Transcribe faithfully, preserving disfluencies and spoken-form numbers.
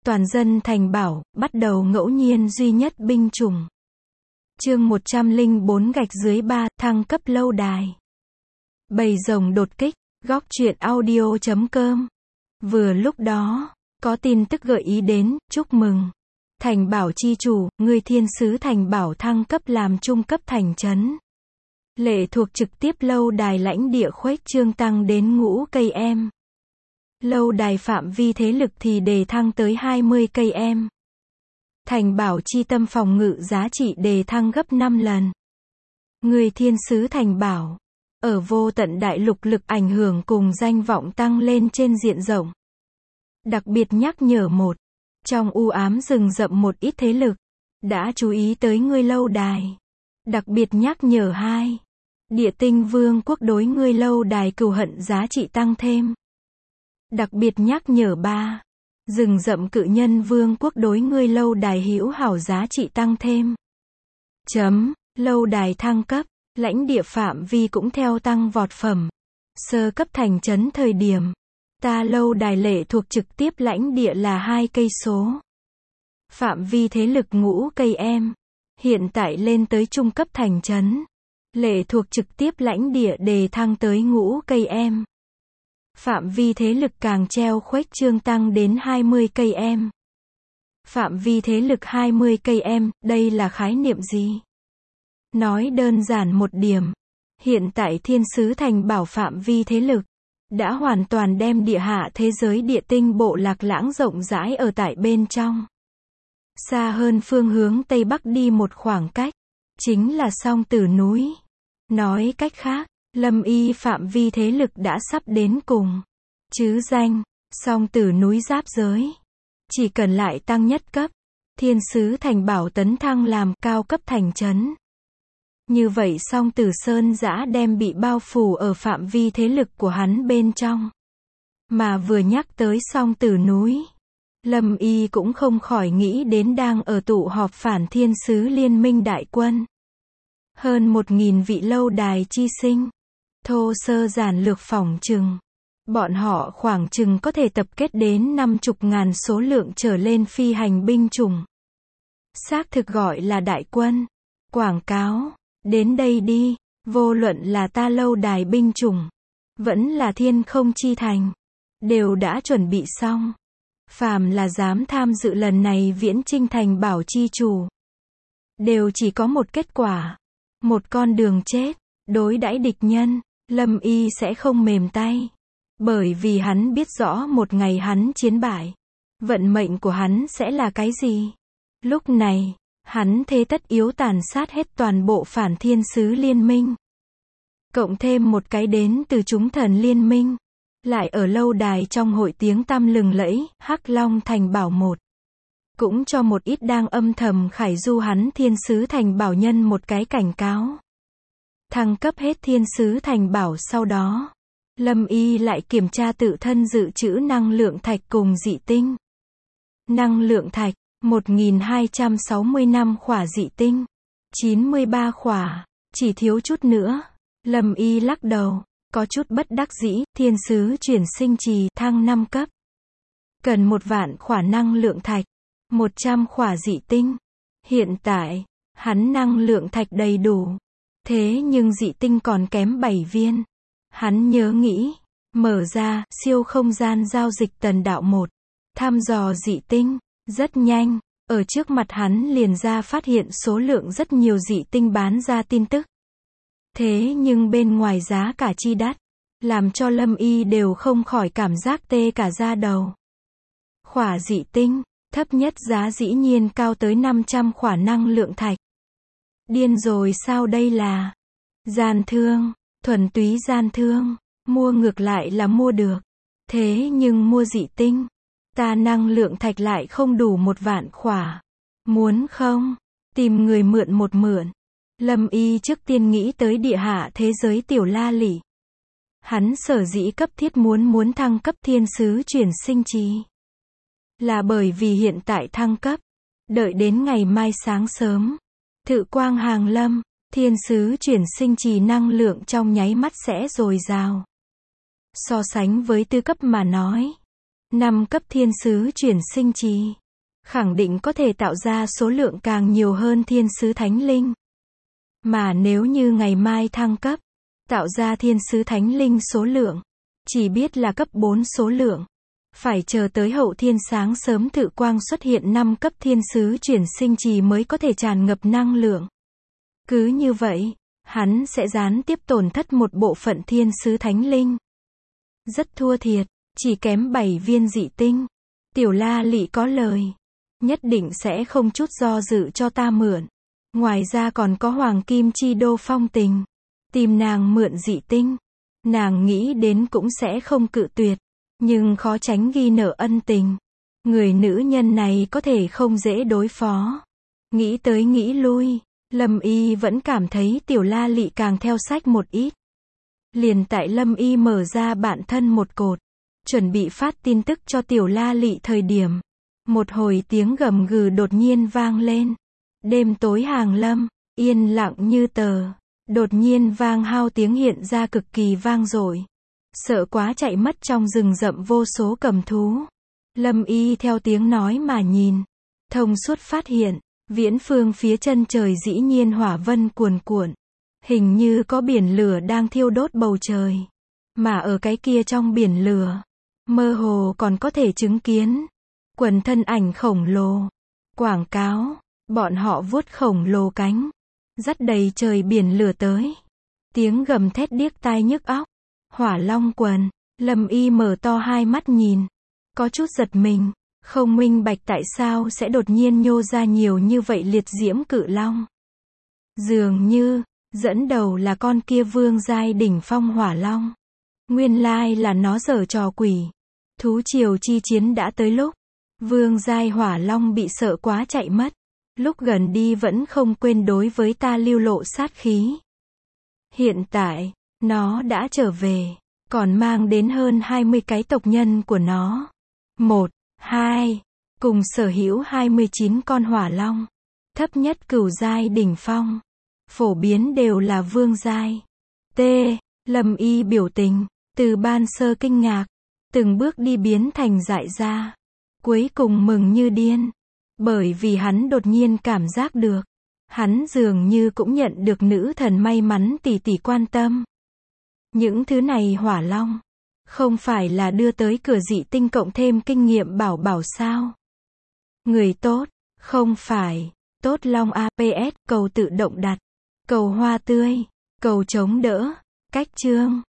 Toàn dân thành bảo, bắt đầu ngẫu nhiên duy nhất binh chủng. Chương một trăm lẻ bốn gạch dưới ba, thăng cấp lâu đài. Bầy rồng đột kích, góc truyện audio chấm com. Vừa lúc đó, có tin tức gợi ý đến, chúc mừng. Thành bảo chi chủ, người thiên sứ thành bảo thăng cấp làm trung cấp thành trấn. Lệ thuộc trực tiếp lâu đài lãnh địa khuếch trương tăng đến ngũ cây em. Lâu đài phạm vi thế lực thì đề thăng tới hai mươi cây em. Thành bảo chi tâm phòng ngự giá trị đề thăng gấp năm lần. Người thiên sứ thành bảo, ở vô tận đại lục lực ảnh hưởng cùng danh vọng tăng lên trên diện rộng. Đặc biệt nhắc nhở một, trong u ám rừng rậm một ít thế lực đã chú ý tới ngươi lâu đài. Đặc biệt nhắc nhở hai, địa tinh vương quốc đối ngươi lâu đài cừu hận giá trị tăng thêm. Đặc biệt nhắc nhở ba, rừng rậm cự nhân vương quốc đối ngươi lâu đài hữu hảo giá trị tăng thêm. Chấm, lâu đài thăng cấp, lãnh địa phạm vi cũng theo tăng vọt phẩm. Sơ cấp thành trấn thời điểm, ta lâu đài lệ thuộc trực tiếp lãnh địa là hai cây số. Phạm vi thế lực ngũ cây em. Hiện tại lên tới trung cấp thành trấn. Lệ thuộc trực tiếp lãnh địa đề thăng tới ngũ cây em. Phạm vi thế lực càng treo khuếch trương tăng đến hai mươi cây em. Phạm vi thế lực hai mươi cây em, đây là khái niệm gì? Nói đơn giản một điểm, hiện tại thiên sứ thành bảo phạm vi thế lực đã hoàn toàn đem địa hạ thế giới địa tinh bộ lạc lãng rộng rãi ở tại bên trong. Xa hơn phương hướng Tây Bắc đi một khoảng cách, chính là Song Tử núi. Nói cách khác, Lâm Y phạm vi thế lực đã sắp đến cùng. Chứ danh, Song Tử núi giáp giới. Chỉ cần lại tăng nhất cấp, thiên sứ thành bảo tấn thăng làm cao cấp thành trấn. Như vậy Song Tử Sơn giã đem bị bao phủ ở phạm vi thế lực của hắn bên trong. Mà vừa nhắc tới Song Tử núi, Lâm Y cũng không khỏi nghĩ đến đang ở tụ họp phản thiên sứ liên minh đại quân. Hơn một nghìn vị lâu đài chi sinh. Thô sơ giản lược phỏng chừng. Bọn họ khoảng chừng có thể tập kết đến năm chục ngàn số lượng trở lên phi hành binh chủng. Xác thực gọi là đại quân. Quảng cáo, đến đây đi, vô luận là ta lâu đài binh chủng, vẫn là thiên không chi thành, đều đã chuẩn bị xong. Phàm là dám tham dự lần này viễn chinh thành bảo chi chủ, đều chỉ có một kết quả, một con đường chết. Đối đãi địch nhân, Lâm Y sẽ không mềm tay, bởi vì hắn biết rõ một ngày hắn chiến bại, vận mệnh của hắn sẽ là cái gì. Lúc này, hắn thế tất yếu tàn sát hết toàn bộ phản thiên sứ liên minh. Cộng thêm một cái đến từ chúng thần liên minh. Lại ở lâu đài trong hội tiếng tăm lừng lẫy, Hắc Long thành bảo một. Cũng cho một ít đang âm thầm khải du hắn thiên sứ thành bảo nhân một cái cảnh cáo. Thăng cấp hết thiên sứ thành bảo sau đó, Lâm Y lại kiểm tra tự thân dự trữ năng lượng thạch cùng dị tinh. Năng lượng thạch, một nghìn hai trăm sáu mươi lăm khỏa dị tinh, chín mươi ba khỏa, chỉ thiếu chút nữa. Lâm Y lắc đầu, có chút bất đắc dĩ, thiên sứ chuyển sinh trì thăng năm cấp. Cần một vạn khỏa năng lượng thạch, một trăm khỏa dị tinh. Hiện tại, hắn năng lượng thạch đầy đủ. Thế nhưng dị tinh còn kém bảy viên. Hắn nhớ nghĩ, mở ra, siêu không gian giao dịch tần đạo một. Thăm dò dị tinh, rất nhanh, ở trước mặt hắn liền ra phát hiện số lượng rất nhiều dị tinh bán ra tin tức. Thế nhưng bên ngoài giá cả chi đắt, làm cho Lâm Y đều không khỏi cảm giác tê cả da đầu. Khỏa dị tinh, thấp nhất giá dĩ nhiên cao tới năm trăm khỏa năng lượng thạch. Điên rồi sao đây là? Gian thương, thuần túy gian thương, mua ngược lại là mua được. Thế nhưng mua dị tinh, ta năng lượng thạch lại không đủ một vạn khỏa. Muốn không? Tìm người mượn một mượn. Lâm Y trước tiên nghĩ tới địa hạ thế giới tiểu la lị. Hắn sở dĩ cấp thiết muốn muốn thăng cấp thiên sứ chuyển sinh trì, là bởi vì hiện tại thăng cấp, đợi đến ngày mai sáng sớm, Thự quang hàng lâm, thiên sứ chuyển sinh trì năng lượng trong nháy mắt sẽ dồi dào. So sánh với tư cấp mà nói, Năm cấp thiên sứ chuyển sinh trì, khẳng định có thể tạo ra số lượng càng nhiều hơn thiên sứ thánh linh. Mà nếu như ngày mai thăng cấp, tạo ra thiên sứ thánh linh số lượng, chỉ biết là cấp bốn số lượng. Phải chờ tới hậu thiên sáng sớm thự quang xuất hiện năm cấp thiên sứ chuyển sinh trì mới có thể tràn ngập năng lượng. Cứ như vậy, hắn sẽ gián tiếp tổn thất một bộ phận thiên sứ thánh linh. Rất thua thiệt, chỉ kém bảy viên dị tinh. Tiểu La Lị có lời, nhất định sẽ không chút do dự cho ta mượn. Ngoài ra còn có Hoàng Kim Chi Đô Phong Tình, tìm nàng mượn dị tinh. Nàng nghĩ đến cũng sẽ không cự tuyệt, nhưng khó tránh ghi nợ ân tình. Người nữ nhân này có thể không dễ đối phó. Nghĩ tới nghĩ lui, Lâm Y vẫn cảm thấy Tiểu La Lị càng theo sách một ít. Liền tại Lâm Y mở ra bản thân một cột, chuẩn bị phát tin tức cho Tiểu La Lị thời điểm, một hồi tiếng gầm gừ đột nhiên vang lên. Đêm tối hàng lâm, yên lặng như tờ, đột nhiên vang hao tiếng hiện ra cực kỳ vang dội. Sợ quá chạy mất trong rừng rậm vô số cầm thú. Lâm Y theo tiếng nói mà nhìn, thông suốt phát hiện, viễn phương phía chân trời dĩ nhiên hỏa vân cuồn cuộn. Hình như có biển lửa đang thiêu đốt bầu trời. Mà ở cái kia trong biển lửa, mơ hồ còn có thể chứng kiến quần thân ảnh khổng lồ. Quảng cáo, bọn họ vuốt khổng lồ cánh, dắt đầy trời biển lửa tới. Tiếng gầm thét điếc tai nhức óc. Hỏa Long quần, Lâm Y mở to hai mắt nhìn, có chút giật mình, không minh bạch tại sao sẽ đột nhiên nhô ra nhiều như vậy liệt diễm cự long. Dường như, dẫn đầu là con kia vương giai đỉnh phong hỏa long. Nguyên lai là nó giở trò quỷ. Thú triều chi chiến đã tới lúc, vương giai hỏa long bị sợ quá chạy mất. Lúc gần đi vẫn không quên đối với ta lưu lộ sát khí. Hiện tại, nó đã trở về, còn mang đến hơn hai mươi cái tộc nhân của nó. Một, hai, cùng sở hữu hai mươi chín con hỏa long. Thấp nhất cửu giai đỉnh phong, phổ biến đều là vương giai. T. Lâm Y biểu tình, từ ban sơ kinh ngạc, từng bước đi biến thành dại ra. Cuối cùng mừng như điên, bởi vì hắn đột nhiên cảm giác được, hắn dường như cũng nhận được nữ thần may mắn tỷ tỷ quan tâm. Những thứ này hỏa long, không phải là đưa tới cửa dị tinh cộng thêm kinh nghiệm bảo bảo sao? Người tốt, không phải, tốt long a pê ét, cầu tự động đặt, cầu hoa tươi, cầu chống đỡ, cách chương.